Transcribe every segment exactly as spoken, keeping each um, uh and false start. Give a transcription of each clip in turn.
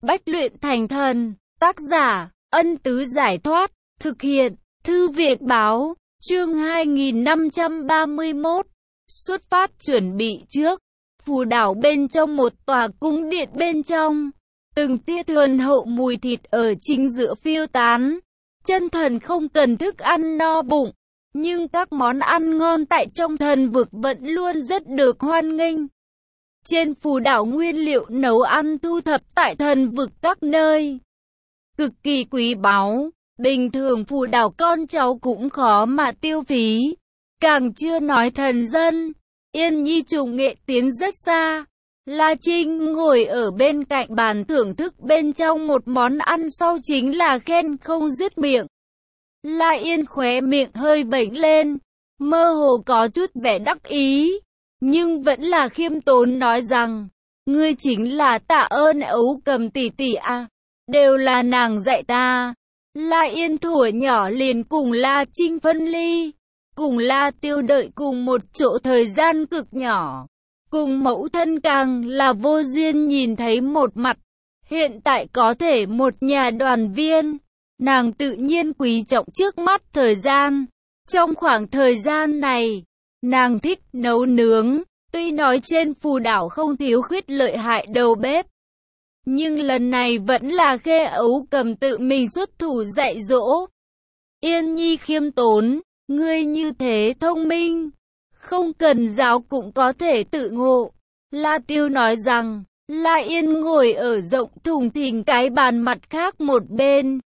Bách luyện thành thần. Tác giả, Ân Tứ Giải Thoát. Thực hiện, Thư viện Báo. Chương hai nghìn năm trăm ba mươi mốt. Xuất phát chuẩn bị trước. Phù đảo bên trong một tòa cung điện bên trong. Từng tia thuần hậu mùi thịt ở chính giữa phiêu tán. Chân thần không cần thức ăn no bụng. Nhưng các món ăn ngon tại trong thần vực vẫn luôn rất được hoan nghênh. Trên phù đảo nguyên liệu nấu ăn thu thập tại thần vực các nơi. Cực kỳ quý báu, bình thường phù đảo con cháu cũng khó mà tiêu phí. Càng chưa nói thần dân, Yên Nhi trùng nghệ tiến rất xa. La Trinh ngồi ở bên cạnh bàn thưởng thức bên trong một món ăn sau chính là khen không dứt miệng. La Yên khóe miệng hơi vểnh lên, mơ hồ có chút vẻ đắc ý, nhưng vẫn là khiêm tốn nói rằng, ngươi chính là tạ ơn Ấu Cầm tỷ tỷ à, đều là nàng dạy ta. La Yên thuở nhỏ liền cùng La Trinh phân ly, cùng La Tiêu đợi cùng một chỗ thời gian cực nhỏ, cùng mẫu thân càng là vô duyên nhìn thấy một mặt, hiện tại có thể một nhà đoàn viên. Nàng tự nhiên quý trọng trước mắt thời gian. Trong khoảng thời gian này, nàng thích nấu nướng. Tuy nói trên phù đảo không thiếu khuyết lợi hại đầu bếp, nhưng lần này vẫn là Khê Ấu Cầm tự mình xuất thủ dạy dỗ. Yên Nhi khiêm tốn, ngươi như thế thông minh, không cần giáo cũng có thể tự ngộ. La Tiêu nói rằng, La Yên ngồi ở rộng thùng thình cái bàn mặt khác một bên.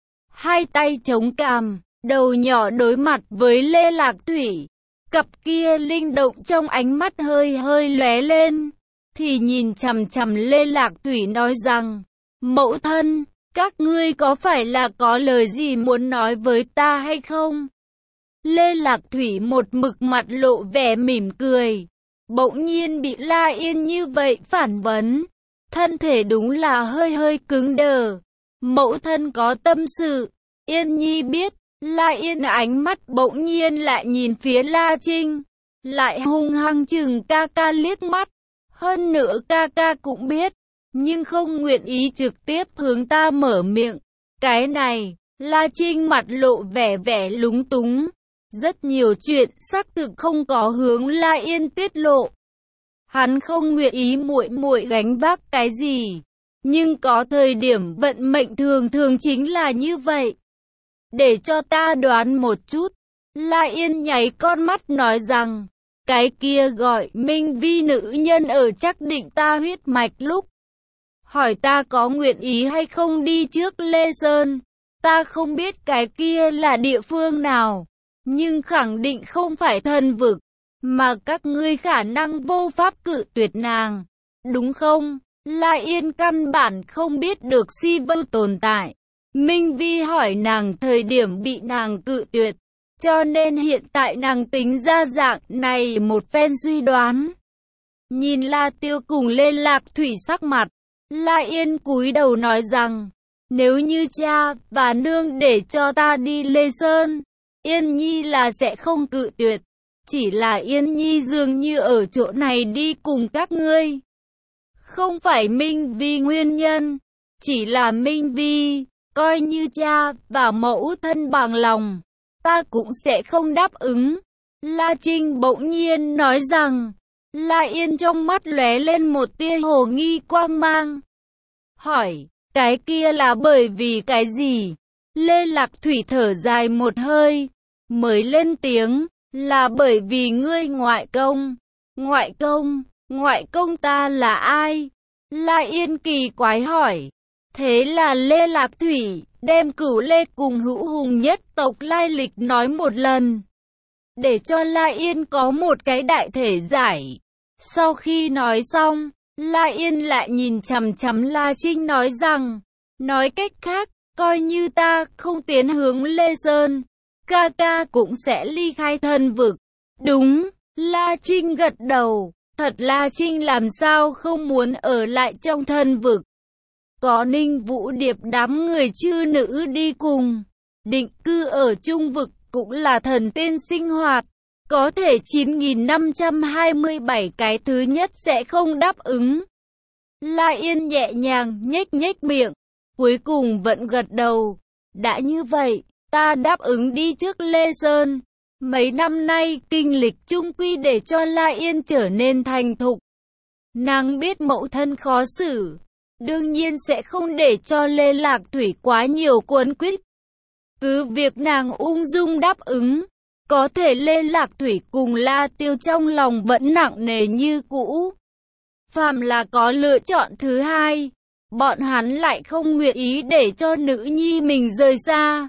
Hai tay chống cằm, đầu nhỏ đối mặt với Lê Lạc Thủy. Cặp kia linh động trong ánh mắt hơi hơi lóe lên. Thì nhìn chằm chằm Lê Lạc Thủy nói rằng, mẫu thân, các ngươi có phải là có lời gì muốn nói với ta hay không? Lê Lạc Thủy một mực mặt lộ vẻ mỉm cười. Bỗng nhiên bị La Yên như vậy phản vấn. Thân thể đúng là hơi hơi cứng đờ. Mẫu thân có tâm sự. Yên Nhi biết. La Yên ánh mắt bỗng nhiên lại nhìn phía La Trinh. Lại hung hăng chừng ca ca liếc mắt. Hơn nữa ca ca cũng biết. Nhưng không nguyện ý trực tiếp hướng ta mở miệng. Cái này, La Trinh mặt lộ vẻ vẻ lúng túng. Rất nhiều chuyện xác thực không có hướng La Yên tiết lộ. Hắn không nguyện ý muội muội gánh vác cái gì. Nhưng có thời điểm vận mệnh thường thường chính là như vậy. Để cho ta đoán một chút. La Yên nháy con mắt nói rằng, cái kia gọi Minh Vi nữ nhân ở chắc định ta huyết mạch lúc. Hỏi ta có nguyện ý hay không đi trước Lê Sơn. Ta không biết cái kia là địa phương nào. Nhưng khẳng định không phải thần vực. Mà các ngươi khả năng vô pháp cự tuyệt nàng. Đúng không? La Yên căn bản không biết được Si Vưu tồn tại. Minh Vi hỏi nàng thời điểm bị nàng cự tuyệt. Cho nên hiện tại nàng tính ra dạng này một phen suy đoán. Nhìn La Tiêu cùng Lê Lạc Thủy sắc mặt. La Yên cúi đầu nói rằng, nếu như cha và nương để cho ta đi Lê Sơn, Yên Nhi là sẽ không cự tuyệt. Chỉ là Yên Nhi dường như ở chỗ này đi cùng các ngươi. Không phải Minh Vi nguyên nhân, chỉ là Minh Vi, coi như cha và mẫu thân bằng lòng, ta cũng sẽ không đáp ứng. La Trinh bỗng nhiên nói rằng, La Yên trong mắt lóe lên một tia hồ nghi quang mang. Hỏi, cái kia là bởi vì cái gì? Lê Lạc Thủy thở dài một hơi, mới lên tiếng, là bởi vì ngươi ngoại công. Ngoại công, ngoại công ta là ai? La Yên kỳ quái hỏi. Thế là Lê Lạc Thủy đem Cửu Lê cùng Hữu Hùng nhất tộc lai lịch nói một lần, để cho La Yên có một cái đại thể giải. Sau khi nói xong, La Yên lại nhìn chằm chằm La Trinh nói rằng, nói cách khác, coi như ta không tiến hướng Lê Sơn, ca ca cũng sẽ ly khai thần vực. Đúng, La Trinh gật đầu, thật La Trinh làm sao không muốn ở lại trong thần vực. Có Ninh Vũ Điệp đám người chư nữ đi cùng, định cư ở trung vực cũng là thần tiên sinh hoạt. Có thể chín nghìn năm trăm hai mươi bảy cái thứ nhất sẽ không đáp ứng. La Yên nhẹ nhàng nhếch nhếch miệng, cuối cùng vẫn gật đầu. Đã như vậy, ta đáp ứng đi trước Lê Sơn. Mấy năm nay, kinh lịch chung quy để cho La Yên trở nên thành thục. Nàng biết mẫu thân khó xử, đương nhiên sẽ không để cho Lê Lạc Thủy quá nhiều cuốn quýt. Cứ việc nàng ung dung đáp ứng, có thể Lê Lạc Thủy cùng La Tiêu trong lòng vẫn nặng nề như cũ. Phàm là có lựa chọn thứ hai, bọn hắn lại không nguyện ý để cho nữ nhi mình rời xa.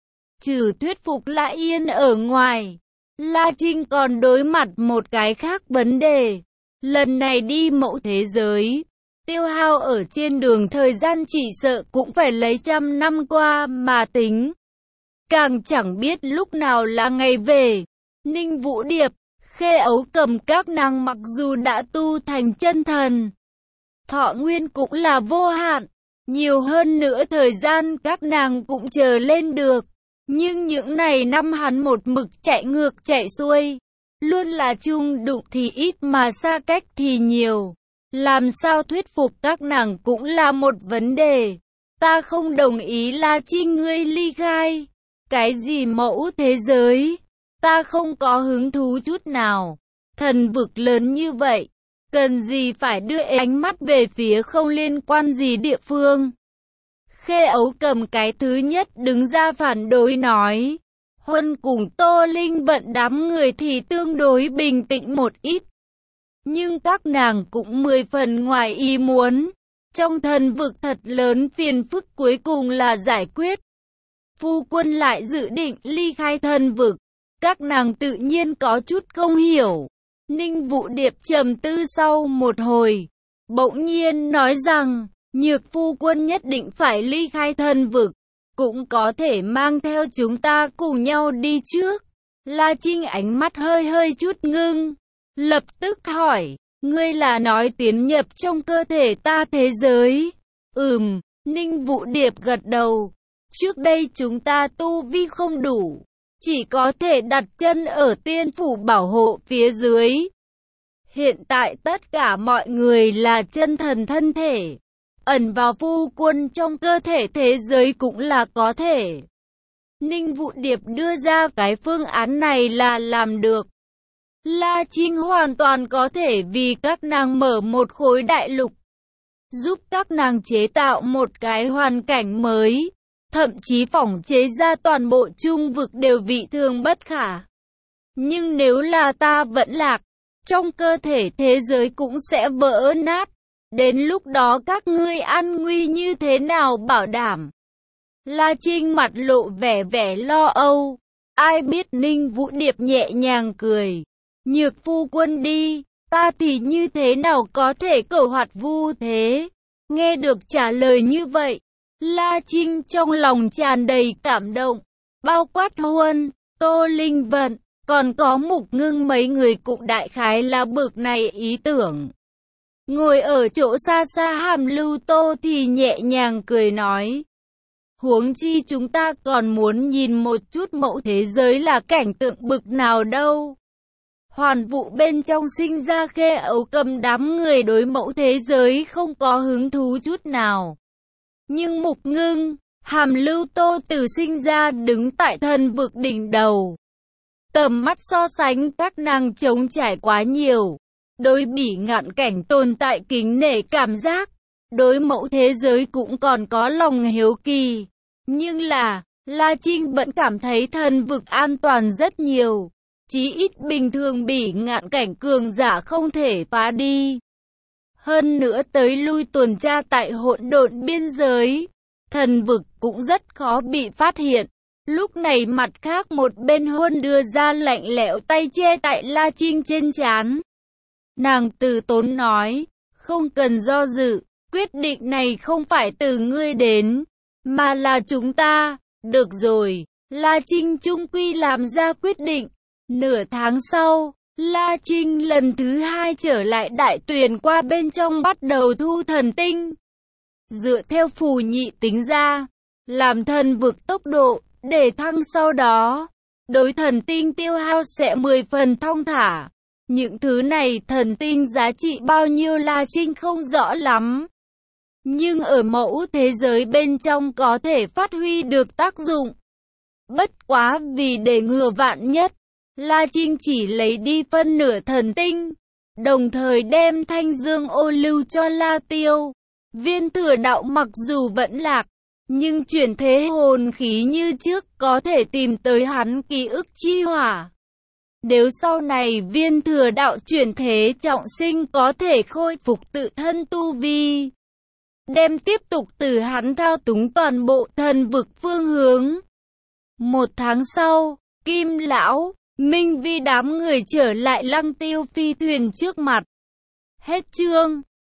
Trừ thuyết phục La Yên ở ngoài, La Trinh còn đối mặt một cái khác vấn đề. Lần này đi mẫu thế giới, tiêu hao ở trên đường thời gian chỉ sợ cũng phải lấy trăm năm qua mà tính. Càng chẳng biết lúc nào là ngày về. Ninh Vũ Điệp, Khê Ấu Cầm các nàng mặc dù đã tu thành chân thần, thọ nguyên cũng là vô hạn, nhiều hơn nữa thời gian các nàng cũng chờ lên được. Nhưng những này năm hắn một mực chạy ngược chạy xuôi, luôn là chung đụng thì ít mà xa cách thì nhiều. Làm sao thuyết phục các nàng cũng là một vấn đề. Ta không đồng ý La Trinh ngươi ly khai. Cái gì mẫu thế giới? Ta không có hứng thú chút nào. Thần vực lớn như vậy, cần gì phải đưa ánh mắt về phía không liên quan gì địa phương? Khê Ấu Cầm cái thứ nhất đứng ra phản đối nói. Huân cùng Tô Linh Vận đám người thì tương đối bình tĩnh một ít. Nhưng các nàng cũng mười phần ngoài ý muốn. Trong thần vực thật lớn phiền phức cuối cùng là giải quyết. Phu quân lại dự định ly khai thần vực. Các nàng tự nhiên có chút không hiểu. Ninh Vũ Điệp trầm tư sau một hồi, bỗng nhiên nói rằng, Nhược phu quân nhất định phải ly khai thần vực, cũng có thể mang theo chúng ta cùng nhau đi trước. La Trinh ánh mắt hơi hơi chút ngưng, lập tức hỏi, ngươi là nói tiến nhập trong cơ thể ta thế giới? Ừm, Ninh Vũ Điệp gật đầu. Trước đây chúng ta tu vi không đủ, chỉ có thể đặt chân ở tiên phủ bảo hộ phía dưới. Hiện tại tất cả mọi người là chân thần thân thể, ẩn vào phu quân trong cơ thể thế giới cũng là có thể. Ninh Vũ Điệp đưa ra cái phương án này là làm được. La Trinh hoàn toàn có thể vì các nàng mở một khối đại lục, giúp các nàng chế tạo một cái hoàn cảnh mới, thậm chí phỏng chế ra toàn bộ trung vực đều vị thương bất khả. Nhưng nếu là ta vẫn lạc, trong cơ thể thế giới cũng sẽ vỡ nát. Đến lúc đó các ngươi an nguy như thế nào bảo đảm? La Trinh mặt lộ vẻ vẻ lo âu. Ai biết Ninh Vũ Điệp nhẹ nhàng cười. Nhược phu quân đi, ta thì như thế nào có thể cẩu hoạt vu thế? Nghe được trả lời như vậy, La Trinh trong lòng tràn đầy cảm động. Bao quát Huân, Tô Linh Vận, còn có Mục Ngưng mấy người cũng đại khái là bực này ý tưởng. Ngồi ở chỗ xa xa Hàm Lưu Tô thì nhẹ nhàng cười nói. Huống chi chúng ta còn muốn nhìn một chút mẫu thế giới là cảnh tượng bực nào đâu. Hoàn vụ bên trong sinh ra Khê Ấu Cầm đám người đối mẫu thế giới không có hứng thú chút nào. Nhưng Mục Ngưng, Hàm Lưu Tô từ sinh ra đứng tại thần vực đỉnh đầu. Tầm mắt so sánh các nàng trống trải quá nhiều. Đối bỉ ngạn cảnh tồn tại kính nể cảm giác. Đối mẫu thế giới cũng còn có lòng hiếu kỳ. Nhưng là, La Trinh vẫn cảm thấy thần vực an toàn rất nhiều. Chí ít bình thường bỉ ngạn cảnh cường giả không thể phá đi. Hơn nữa tới lui tuần tra tại hỗn độn biên giới, thần vực cũng rất khó bị phát hiện. Lúc này mặt khác một bên Huân đưa ra lạnh lẽo tay che tại La Trinh trên trán. Nàng từ tốn nói, không cần do dự, quyết định này không phải từ ngươi đến, mà là chúng ta. Được rồi, La Trinh chung quy làm ra quyết định. Nửa tháng sau, La Trinh lần thứ hai trở lại đại tuyền qua bên trong bắt đầu thu thần tinh. Dựa theo phù nhị tính ra, làm thần vực tốc độ, để thăng sau đó, đối thần tinh tiêu hao sẽ mười phần thong thả. Những thứ này thần tinh giá trị bao nhiêu La Trinh không rõ lắm. Nhưng ở mẫu thế giới bên trong có thể phát huy được tác dụng. Bất quá vì để ngừa vạn nhất, La Trinh chỉ lấy đi phân nửa thần tinh, đồng thời đem thanh dương ô lưu cho La Tiêu. Viên thừa đạo mặc dù vẫn lạc, nhưng chuyển thế hồn khí như trước có thể tìm tới hắn ký ức chi hỏa. Nếu sau này viên thừa đạo chuyển thế trọng sinh có thể khôi phục tự thân tu vi, đem tiếp tục từ hắn thao túng toàn bộ thần vực phương hướng. Một tháng sau, Kim Lão, Minh Vi đám người trở lại Lăng Tiêu phi thuyền trước mặt. Hết chương.